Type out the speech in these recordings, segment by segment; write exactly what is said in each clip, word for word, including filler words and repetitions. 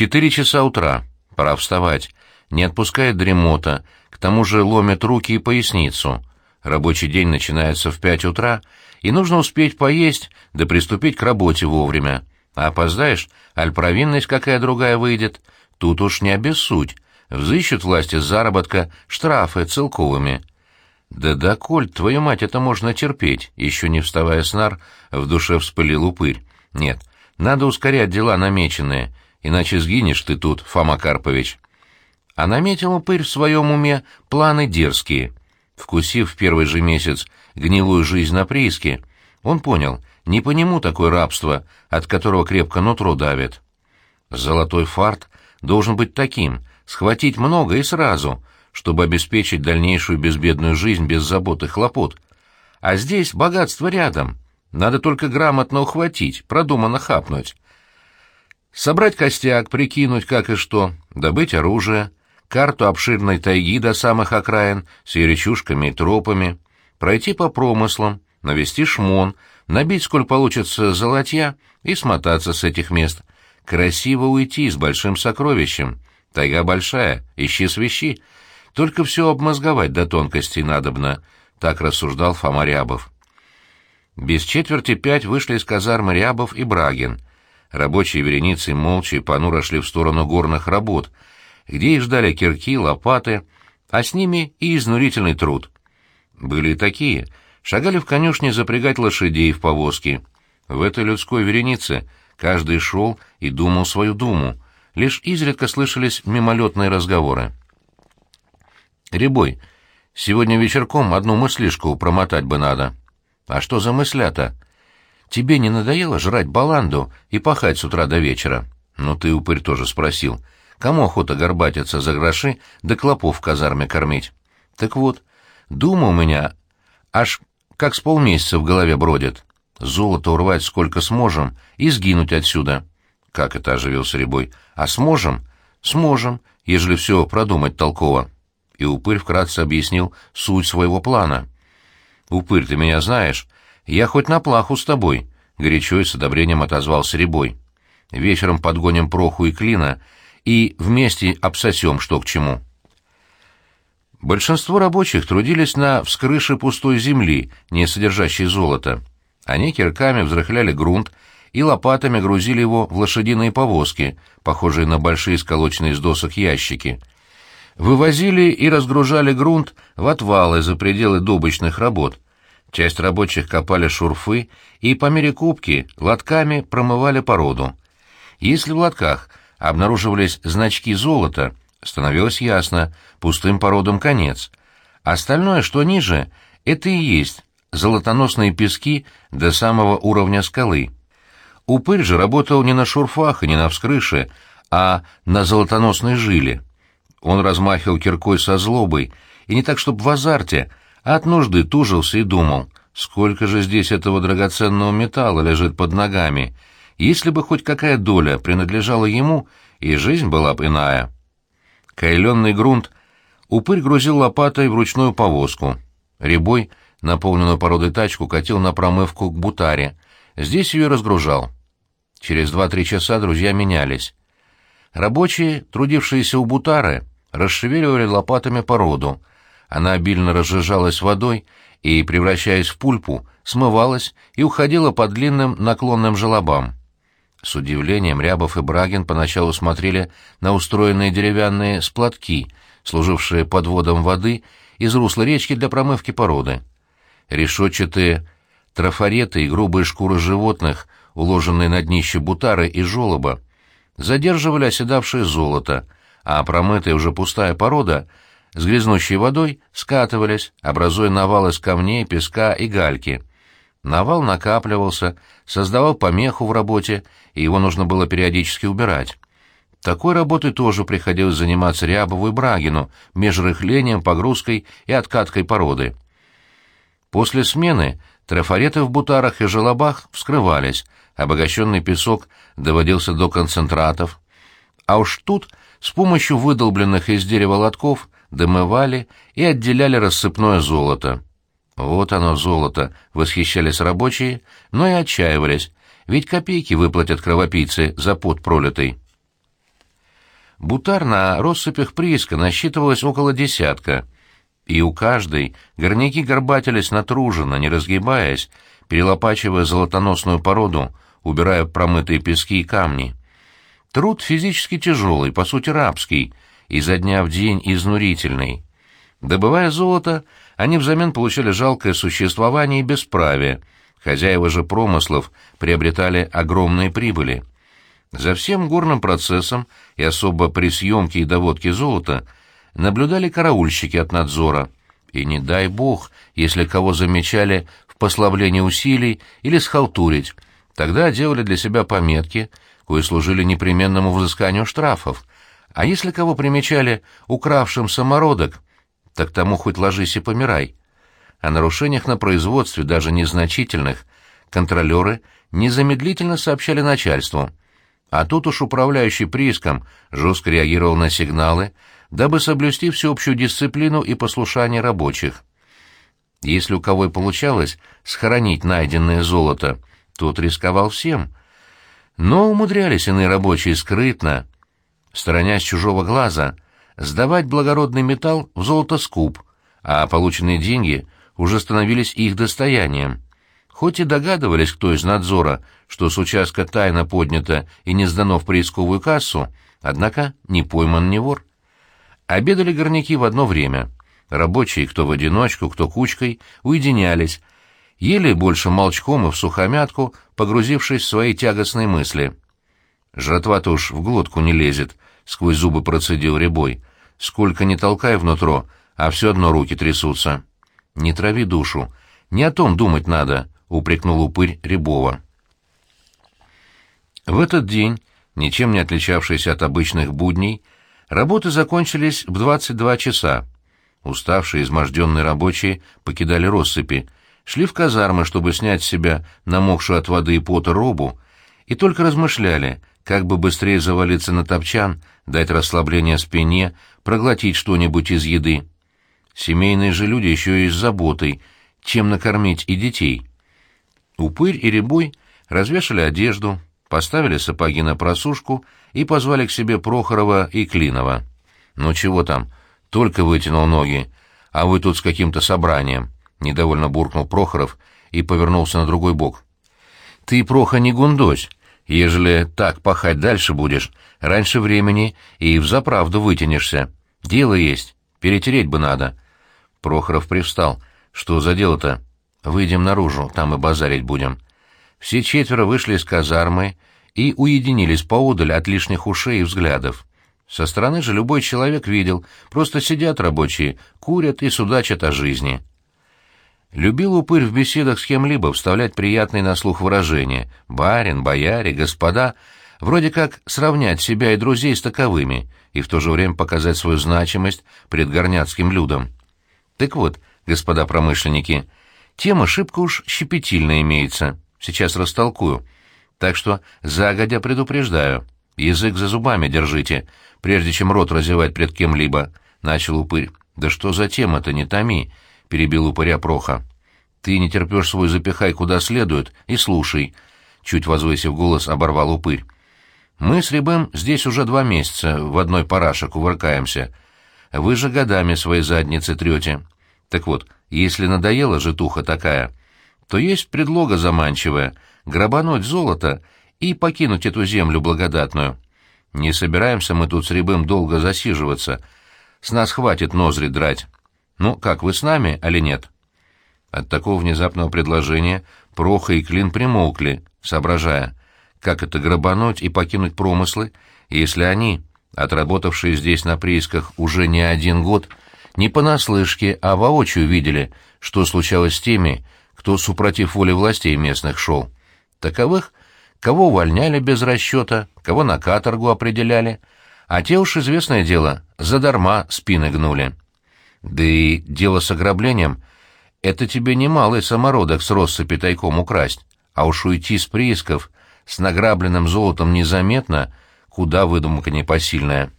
Четыре часа утра. Пора вставать. Не отпускает дремота, к тому же ломит руки и поясницу. Рабочий день начинается в пять утра, и нужно успеть поесть, да приступить к работе вовремя. А опоздаешь, аль провинность какая другая выйдет. Тут уж не обессудь. Взыщут власти с заработка штрафы целковыми. Да доколь, твою мать, это можно терпеть, еще не вставая с нар, в душе вспылил упырь. Нет, надо ускорять дела намеченные, иначе сгинешь ты тут, Фома Карпович. А наметил упырь в своем уме планы дерзкие. Вкусив в первый же месяц гнилую жизнь на прииске, он понял, не по нему такое рабство, от которого крепко нутро давит. Золотой фарт должен быть таким, схватить много и сразу, чтобы обеспечить дальнейшую безбедную жизнь без забот и хлопот. А здесь богатство рядом, надо только грамотно ухватить, продуманно хапнуть. Собрать костяк, прикинуть как и что, добыть оружие, карту обширной тайги до самых окраин с ее речушками и тропами, пройти по промыслам, навести шмон, набить, сколь получится, золотья и смотаться с этих мест. Красиво уйти с большим сокровищем. Тайга большая, ищи свищи. Только все обмозговать до тонкостей надобно, так рассуждал Фома Рябов. Без четверти пять вышли из казармы Рябов и Брагин. Рабочие вереницей молча и понуро шли в сторону горных работ, где их ждали кирки, лопаты, а с ними и изнурительный труд. Были и такие. Шагали в конюшне запрягать лошадей в повозки. В этой людской веренице каждый шел и думал свою думу. Лишь изредка слышались мимолетные разговоры. «Рябой, сегодня вечерком одну мыслишку промотать бы надо». «А что за мысля-то? Тебе не надоело жрать баланду и пахать с утра до вечера?» «Ну ты, упырь, тоже спросил. Кому охота горбатиться за гроши да клопов в казарме кормить?» «Так вот, дума у меня аж как с полмесяца в голове бродит. Золото урвать сколько сможем и сгинуть отсюда». «Как это?» — оживился Рябой. «А сможем?» «Сможем, ежели все продумать толково». И упырь вкратце объяснил суть своего плана. «Упырь, ты меня знаешь? Я хоть на плаху с тобой», — горячо и с одобрением отозвался Рябой. «Вечером подгоним Проху и Клина и вместе обсосем что к чему». Большинство рабочих трудились на вскрыше пустой земли, не содержащей золота. Они кирками взрыхляли грунт и лопатами грузили его в лошадиные повозки, похожие на большие сколоченные из досок ящики. Вывозили и разгружали грунт в отвалы за пределы добычных работ. Часть рабочих копали шурфы и по мере купки лотками промывали породу. Если в лотках обнаруживались значки золота, становилось ясно, пустым породам конец. Остальное, что ниже, это и есть золотоносные пески до самого уровня скалы. Упырь же работал не на шурфах и не на вскрыше, а на золотоносной жиле. Он размахивал киркой со злобой, и не так, чтобы в азарте, а от нужды тужился и думал, сколько же здесь этого драгоценного металла лежит под ногами. Если бы хоть какая доля принадлежала ему, и жизнь была бы иная. Кайленный грунт упырь грузил лопатой в ручную повозку. Рябой, наполненную породой тачку, катил на промывку к бутаре. Здесь ее разгружал. Через два-три часа друзья менялись. Рабочие, трудившиеся у бутары, расшевеливали лопатами породу. Она обильно разжижалась водой и, превращаясь в пульпу, смывалась и уходила по длинным наклонным желобам. С удивлением Рябов и Брагин поначалу смотрели на устроенные деревянные сплатки, служившие подводом воды из русла речки для промывки породы. Решетчатые трафареты и грубые шкуры животных, уложенные на днище бутары и желоба, задерживали оседавшее золото, а промытая уже пустая порода с грязнущей водой скатывались, образуя навал из камней, песка и гальки. Навал накапливался, создавал помеху в работе, и его нужно было периодически убирать. Такой работой тоже приходилось заниматься Рябову и Брагину, между рыхлением, погрузкой и откаткой породы. После смены трафареты в бутарах и желобах вскрывались, обогащенный песок доводился до концентратов, а уж тут с помощью выдолбленных из дерева лотков домывали и отделяли рассыпное золото. Вот оно, золото, восхищались рабочие, но и отчаивались, ведь копейки выплатят кровопийцы за пот пролитый. Бутар на россыпях прииска насчитывалось около десятка, и у каждой горняки горбатились натруженно, не разгибаясь, перелопачивая золотоносную породу, убирая промытые пески и камни. Труд физически тяжелый, по сути рабский, изо дня в день изнурительный. Добывая золото, они взамен получали жалкое существование и бесправие, хозяева же промыслов приобретали огромные прибыли. За всем горным процессом, и особо при съемке и доводке золота, наблюдали караульщики от надзора, и не дай бог, если кого замечали в послаблении усилий или схалтурить, тогда делали для себя пометки, кои служили непременному взысканию штрафов, а если кого примечали укравшим самородок, так тому хоть ложись и помирай. О нарушениях на производстве, даже незначительных, контролеры незамедлительно сообщали начальству, а тут уж управляющий прииском жестко реагировал на сигналы, дабы соблюсти всеобщую дисциплину и послушание рабочих. Если у кого и получалось схоронить найденное золото, тот рисковал всем. Но умудрялись иные рабочие скрытно, сторонясь чужого глаза, сдавать благородный металл в золотоскуп, а полученные деньги уже становились их достоянием. Хоть и догадывались, кто из надзора, что с участка тайно поднято и не сдано в приисковую кассу, однако не пойман ни вор. Обедали горняки в одно время. Рабочие, кто в одиночку, кто кучкой, уединялись, ели больше молчком и всухомятку, погрузившись в свои тягостные мысли. «Жратва-то уж в глотку не лезет», — сквозь зубы процедил Рябой. «Сколько ни толкай внутрь, а все одно руки трясутся». «Не трави душу, не о том думать надо», — упрекнул упырь Рябова. В этот день, ничем не отличавшийся от обычных будней, работы закончились в двадцать два часа. Уставшие, изможденные рабочие покидали россыпи, шли в казармы, чтобы снять с себя намокшую от воды и пота робу, и только размышляли, как бы быстрее завалиться на топчан, дать расслабление спине, проглотить что-нибудь из еды. Семейные же люди еще и с заботой, чем накормить и детей. Упырь и Рябой развешали одежду, поставили сапоги на просушку и позвали к себе Прохорова и Клинова. «Ну чего там? Только вытянул ноги, а вы тут с каким-то собранием», — недовольно буркнул Прохоров и повернулся на другой бок. «Ты, Проха, не гундось. Ежели так пахать дальше будешь, раньше времени и взаправду вытянешься. Дело есть, перетереть бы надо». Прохоров привстал. «Что за дело-то? Выйдем наружу, там и базарить будем». Все четверо вышли из казармы и уединились поодаль от лишних ушей и взглядов. Со стороны же любой человек видел, просто сидят рабочие, курят и судачат о жизни. Любил упырь в беседах с кем-либо вставлять приятные на слух выражения «барин», «бояре», «господа», вроде как сравнять себя и друзей с таковыми и в то же время показать свою значимость пред горняцким людом. Так вот, господа промышленники, тема шибко уж щепетильная имеется, сейчас растолкую, так что загодя предупреждаю, язык за зубами держите, прежде чем рот разевать пред кем-либо, — начал упырь. «Да что за тема-то, не томи», — перебил упыря Проха. «Ты не терпешь свой запихай куда следует и слушай», — чуть возвысив голос, оборвал упырь. «Мы с Рябым здесь уже два месяца в одной параше кувыркаемся. Вы же годами свои задницы трете. Так вот, если надоела житуха такая, то есть предлога заманчивая — грабануть золото и покинуть эту землю благодатную. Не собираемся мы тут с Рябым долго засиживаться. С нас хватит ноздри драть. Ну, как, вы с нами, али нет?» От такого внезапного предложения Проха и Клин примолкли, соображая, как это грабануть и покинуть промыслы, если они, отработавшие здесь на приисках уже не один год, не понаслышке, а воочию видели, что случалось с теми, кто супротив воли властей местных шел. Таковых, кого увольняли без расчета, кого на каторгу определяли, а те уж, известное дело, задарма спины гнули. Да и дело с ограблением — это тебе не малый самородок с россыпи тайком украсть, а уж уйти с приисков с награбленным золотом незаметно, куда выдумка непосильная.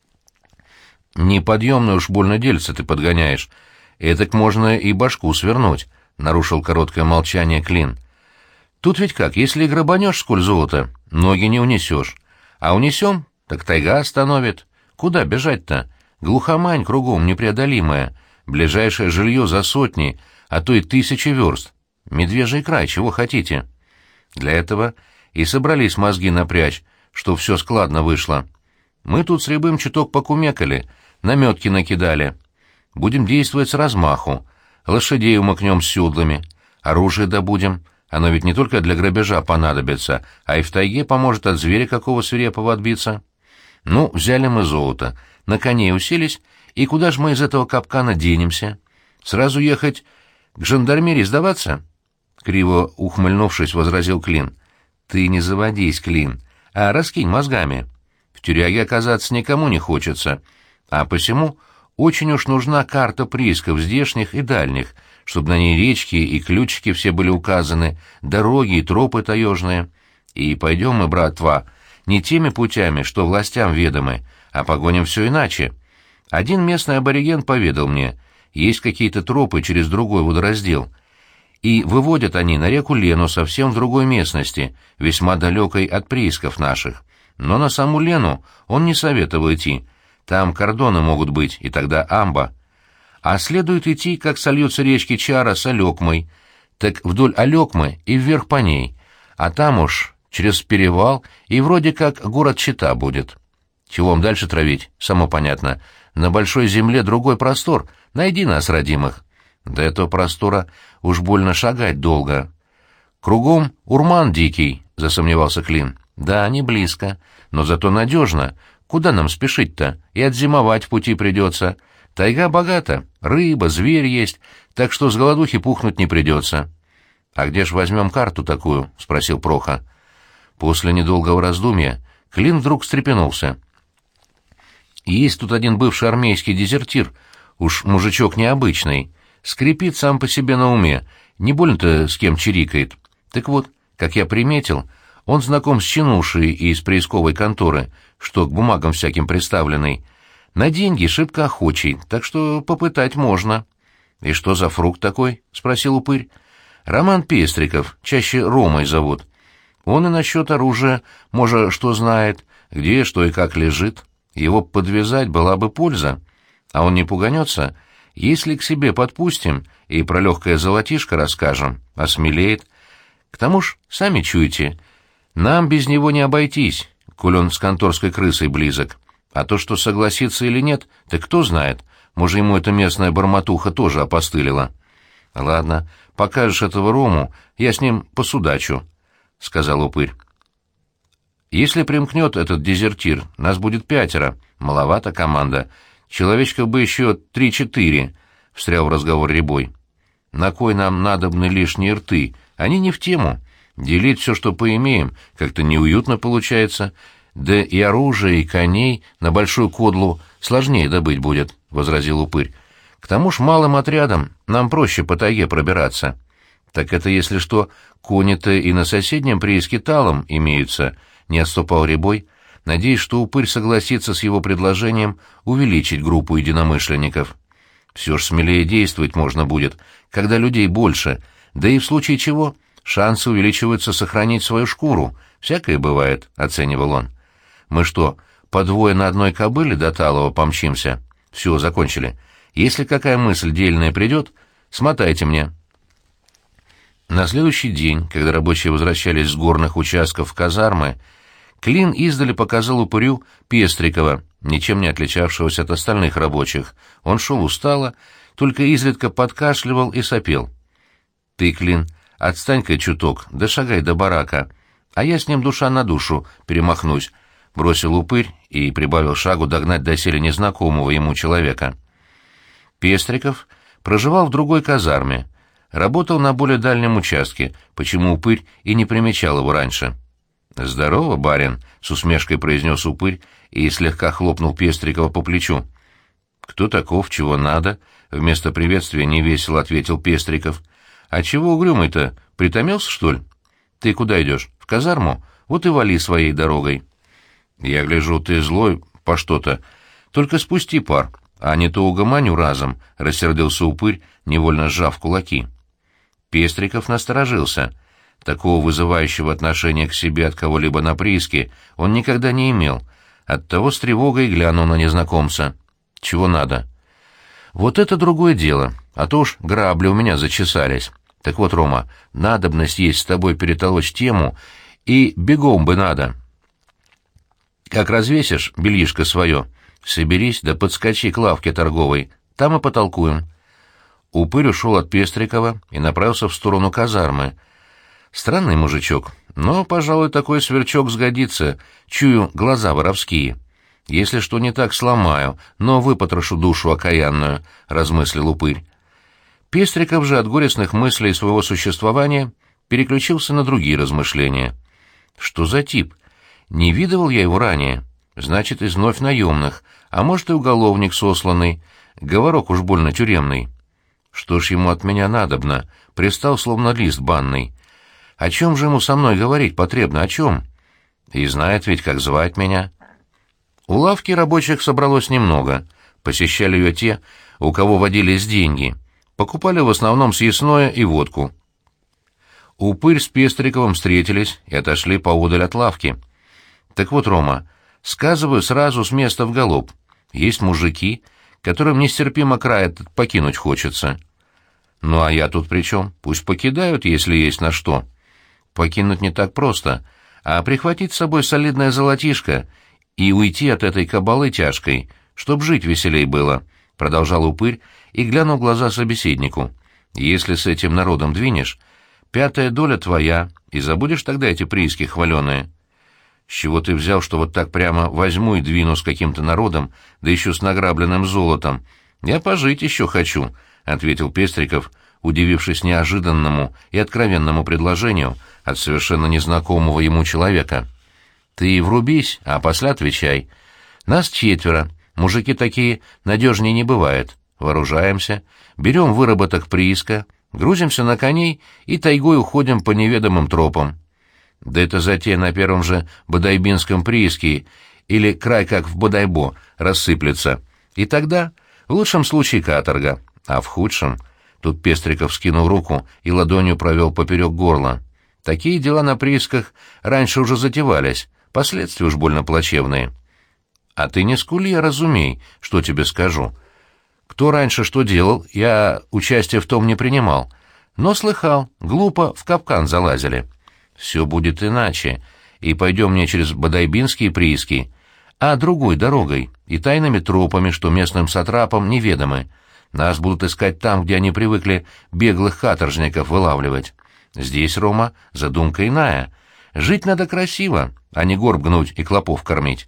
«Неподъемное уж больно дельце ты подгоняешь. Этак можно и башку свернуть», — нарушил короткое молчание Клин. «Тут ведь как, если и грабанешь сколь золото, ноги не унесешь. А унесем, так тайга остановит. Куда бежать-то? Глухомань кругом непреодолимая, ближайшее жилье за сотни, а то и тысячи верст. Медвежий край, чего хотите? Для этого и собрались мозги напрячь, что все складно вышло. Мы тут с Рябым чуток покумекали, наметки накидали. Будем действовать с размаху, лошадей умыкнем с седлами, оружие добудем, оно ведь не только для грабежа понадобится, а и в тайге поможет от зверя какого свирепого отбиться. Ну, взяли мы золото, на коней уселись, и куда ж мы из этого капкана денемся? Сразу ехать к жандармерии сдаваться? Криво ухмыльнувшись, возразил Клин. Ты не заводись, Клин, а раскинь мозгами. В тюряге оказаться никому не хочется, а посему очень уж нужна карта приисков здешних и дальних, чтобы на ней речки и ключики все были указаны, дороги и тропы таежные. И пойдем мы, братва, не теми путями, что властям ведомы, а погоним все иначе. Один местный абориген поведал мне, есть какие-то тропы через другой водораздел, и выводят они на реку Лену совсем в другой местности, весьма далекой от приисков наших. Но на саму Лену он не советовал идти, там кордоны могут быть, и тогда амба. А следует идти, как сольются речки Чара с Алекмой, так вдоль Алекмы и вверх по ней, а там уж через перевал и вроде как город Чита будет. Чего вам дальше травить, само понятно. На большой земле другой простор, найди нас, родимых. До этого простора уж больно шагать долго. Кругом урман дикий, засомневался Клин. Да, не близко, но зато надежно. Куда нам спешить-то? И отзимовать в пути придется. Тайга богата, рыба, зверь есть, так что с голодухи пухнуть не придется. — А где ж возьмем карту такую? — спросил Проха. После недолгого раздумья Клин вдруг встрепенулся. Есть тут один бывший армейский дезертир, уж мужичок необычный, скрипит сам по себе на уме, не больно-то с кем чирикает. Так вот, как я приметил, он знаком с чинушей из приисковой конторы, что к бумагам всяким приставленный. На деньги шибко охочий, так что попытать можно. — И что за фрукт такой? — спросил упырь. — Роман Пестриков, чаще Ромой зовут. Он и насчет оружия, может, что знает, где, что и как лежит. Его подвязать была бы польза. А он не пуганется, если к себе подпустим и про легкое золотишко расскажем, осмелеет. К тому ж, сами чуете, нам без него не обойтись, коль он с конторской крысой близок. А то, что согласится или нет, так кто знает, может, ему эта местная бормотуха тоже опостылила. — Ладно, покажешь этого Рому, я с ним посудачу, — сказал упырь. — Если примкнет этот дезертир, нас будет пятеро, маловато команда, человечков бы еще три-четыре, — встрял в разговор Рябой. — На кой нам надобны лишние рты? Они не в тему. Делить все, что поимеем, как-то неуютно получается, да и оружие, и коней на большую кодлу сложнее добыть будет, — возразил упырь. — К тому ж малым отрядом нам проще по тайге пробираться. — Так это, если что, кони-то и на соседнем прииске Талом имеются, — не отступал Рябой, надеясь, что упырь согласится с его предложением увеличить группу единомышленников. Все ж смелее действовать можно будет, когда людей больше, да и в случае чего шансы увеличиваются сохранить свою шкуру. Всякое бывает, — оценивал он. Мы что, по двое на одной кобыле до Талова помчимся? Все, закончили. Если какая мысль дельная придет, смотайте мне. На следующий день, когда рабочие возвращались с горных участков в казармы, Клин издали показал упырю Пестрикова, ничем не отличавшегося от остальных рабочих. Он шел устало, только изредка подкашливал и сопел. — Ты, Клин, отстань-ка чуток, да шагай до барака, а я с ним душа на душу перемахнусь, — бросил упырь и прибавил шагу догнать доселе незнакомого ему человека. Пестриков проживал в другой казарме, работал на более дальнем участке, почему упырь и не примечал его раньше. — Здорово, барин, — с усмешкой произнес упырь и слегка хлопнул Пестрикова по плечу. — Кто таков, чего надо? — вместо приветствия невесело ответил Пестриков. — А чего угрюмый-то? Притомился, что ли? — Ты куда идешь? В казарму? Вот и вали своей дорогой. — Я гляжу, ты злой по что-то. Только спусти пар, а не то угомоню разом, — рассердился упырь, невольно сжав кулаки. Пестриков насторожился. Такого вызывающего отношения к себе от кого-либо на прииске он никогда не имел, Оттого с тревогой глянул на незнакомца. «Чего надо?» «Вот это другое дело, а то уж грабли у меня зачесались. Так вот, Рома, надобность есть с тобой перетолочь тему, и бегом бы надо. Как развесишь бельишко свое, соберись да подскочи к лавке торговой, там и потолкуем». Упырь ушел от Пестрикова и направился в сторону казармы. Странный мужичок, но, пожалуй, такой сверчок сгодится, чую глаза воровские. Если что не так, сломаю, но выпотрошу душу окаянную, — размыслил упырь. Пестриков же от горестных мыслей своего существования переключился на другие размышления. Что за тип? Не видывал я его ранее. Значит, из вновь наемных, а может и уголовник сосланный, говорок уж больно тюремный. Что ж ему от меня надобно? Пристал, словно лист банный. О чем же ему со мной говорить потребно, о чем? И знает ведь, как звать меня. У лавки рабочих собралось немного. Посещали ее те, у кого водились деньги. Покупали в основном съестное и водку. Упырь с Пестриковым встретились и отошли поодаль от лавки. Так вот, Рома, сказываю сразу с места в галоп. Есть мужики, которым нестерпимо край этот покинуть хочется. Ну а я тут при чем? Пусть покидают, если есть на что. Покинуть не так просто, а прихватить с собой солидное золотишко и уйти от этой кабалы тяжкой, чтоб жить веселей было, — продолжал упырь и глянул в глаза собеседнику. Если с этим народом двинешь, пятая доля твоя, и забудешь тогда эти прииски хваленые. С чего ты взял, что вот так прямо возьму и двину с каким-то народом, да еще с награбленным золотом? Я пожить еще хочу, — ответил Пестриков, удивившись неожиданному и откровенному предложению от совершенно незнакомого ему человека. Ты врубись, а после отвечай. Нас четверо, мужики такие надежнее не бывает. Вооружаемся, берем выработок прииска, грузимся на коней и тайгой уходим по неведомым тропам. Да это затея на первом же Бодайбинском прииске или край как в Бодайбо рассыплется. И тогда в лучшем случае каторга, а в худшем... Тут Пестриков скинул руку и ладонью провел поперек горла. Такие дела на приисках раньше уже затевались, последствия уж больно плачевные. А ты не скули, а разумей, что тебе скажу. Кто раньше что делал, я участия в том не принимал, но слыхал, глупо в капкан залазили. Все будет иначе, и пойдем не через Бодайбинские прииски, а другой дорогой и тайными тропами, что местным сатрапам неведомы. Нас будут искать там, где они привыкли беглых каторжников вылавливать. Здесь, Рома, задумка иная. Жить надо красиво, а не горб гнуть и клопов кормить.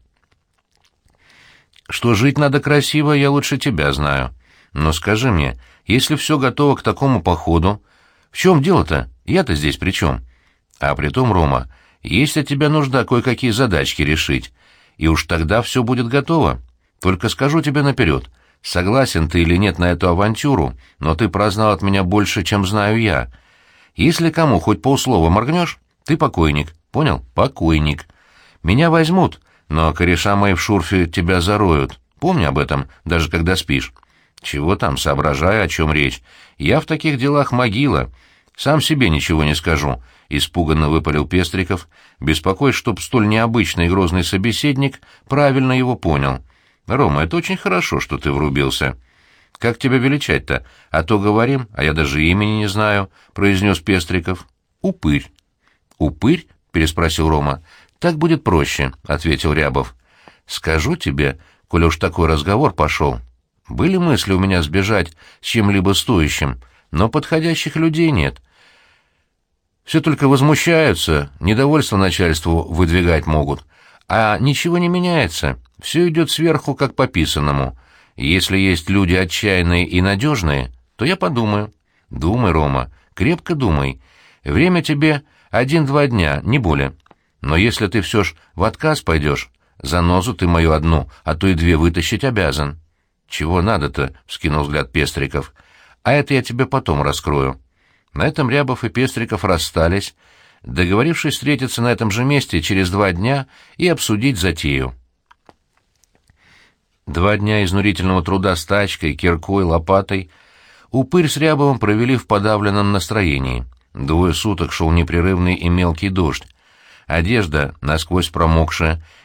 Что жить надо красиво, я лучше тебя знаю. Но скажи мне, если все готово к такому походу, в чем дело-то? Я-то здесь при чем? А притом, Рома, есть от тебя нужда кое-какие задачки решить, и уж тогда все будет готово. Только скажу тебе наперед. Согласен ты или нет на эту авантюру, но ты прознал от меня больше, чем знаю я. Если кому хоть полслова моргнешь, ты покойник, понял? Покойник. Меня возьмут, но кореша мои в шурфе тебя зароют. Помни об этом, даже когда спишь. Чего там, соображаю, о чем речь. Я в таких делах могила. Сам себе ничего не скажу, — испуганно выпалил Пестриков, беспокоясь, чтоб столь необычный и грозный собеседник правильно его понял. Рома, это очень хорошо, что ты врубился. Как тебя величать-то? А то говорим, а я даже имени не знаю, — произнес Пестриков. Упырь. Упырь? — переспросил Рома. Так будет проще, — ответил Рябов. Скажу тебе, коли уж такой разговор пошел. Были мысли у меня сбежать с чем-либо стоящим, но подходящих людей нет. Все только возмущаются, недовольство начальству выдвигать могут. А ничего не меняется, все идет сверху, как по писанному. Если есть люди отчаянные и надежные, то я подумаю. Думай, Рома, крепко думай. Время тебе один-два дня, не более. Но если ты все ж в отказ пойдешь, занозу ты мою одну, а то и две вытащить обязан. Чего надо-то, — вскинул взгляд Пестриков. А это я тебе потом раскрою. На этом Рябов и Пестриков расстались, договорившись встретиться на этом же месте через два дня и обсудить затею. Два дня изнурительного труда с тачкой, киркой, лопатой Упырь с Рябовым провели в подавленном настроении. Двое суток шел непрерывный и мелкий дождь. Одежда, насквозь промокшая,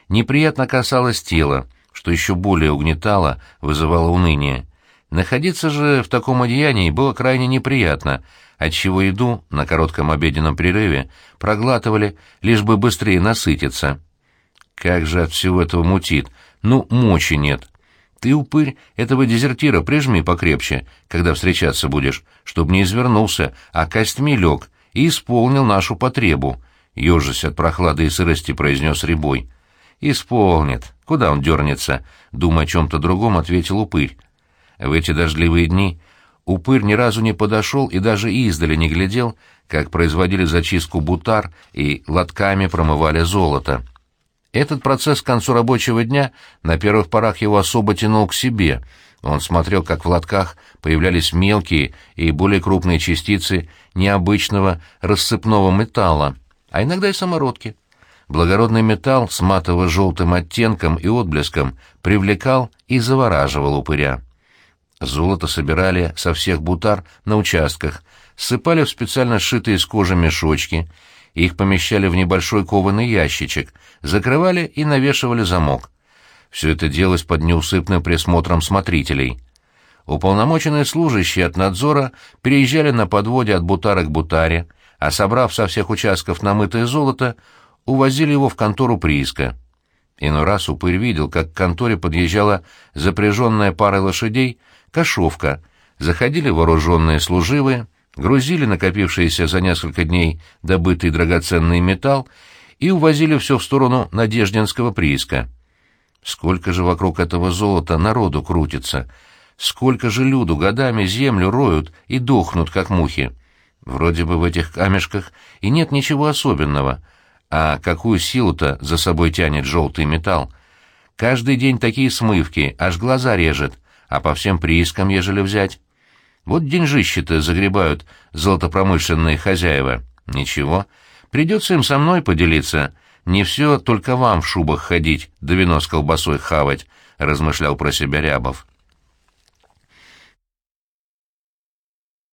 неприятно касалось тела, что еще более угнетало, вызывало уныние. Находиться же в таком одеянии было крайне неприятно, отчего еду на коротком обеденном прерыве проглатывали, лишь бы быстрее насытиться. Как же от всего этого мутит! Ну, мочи нет. Ты, упырь, этого дезертира прижми покрепче, когда встречаться будешь, чтоб не извернулся, а костьми лег и исполнил нашу потребу, — ежась от прохлады и сырости произнес Рябой. — Исполнит. Куда он дернется? — думая о чем-то другом, ответил упырь. В эти дождливые дни упырь ни разу не подошел и даже издали не глядел, как производили зачистку бутар и лотками промывали золото. Этот процесс к концу рабочего дня на первых порах его особо тянул к себе. Он смотрел, как в лотках появлялись мелкие и более крупные частицы необычного рассыпного металла, а иногда и самородки. Благородный металл с матово-желтым оттенком и отблеском привлекал и завораживал упыря. Золото собирали со всех бутар на участках, ссыпали в специально сшитые из кожи мешочки, их помещали в небольшой кованый ящичек, закрывали и навешивали замок. Все это делалось под неусыпным присмотром смотрителей. Уполномоченные служащие от надзора переезжали на подводе от бутара к бутаре, а, собрав со всех участков намытое золото, увозили его в контору прииска. Иной раз упырь видел, как к конторе подъезжала запряженная парой лошадей кошовка, заходили вооруженные служивые, грузили накопившийся за несколько дней добытый драгоценный металл и увозили все в сторону Надеждинского прииска. Сколько же вокруг этого золота народу крутится, сколько же люду годами землю роют и дохнут, как мухи. Вроде бы в этих камешках и нет ничего особенного, а какую силу-то за собой тянет желтый металл. Каждый день такие смывки, аж глаза режет, а по всем приискам, ежели взять. Вот деньжищи-то загребают золотопромышленные хозяева. Ничего, придется им со мной поделиться. Не все только вам в шубах ходить, да вино с колбасой хавать, — размышлял про себя Рябов.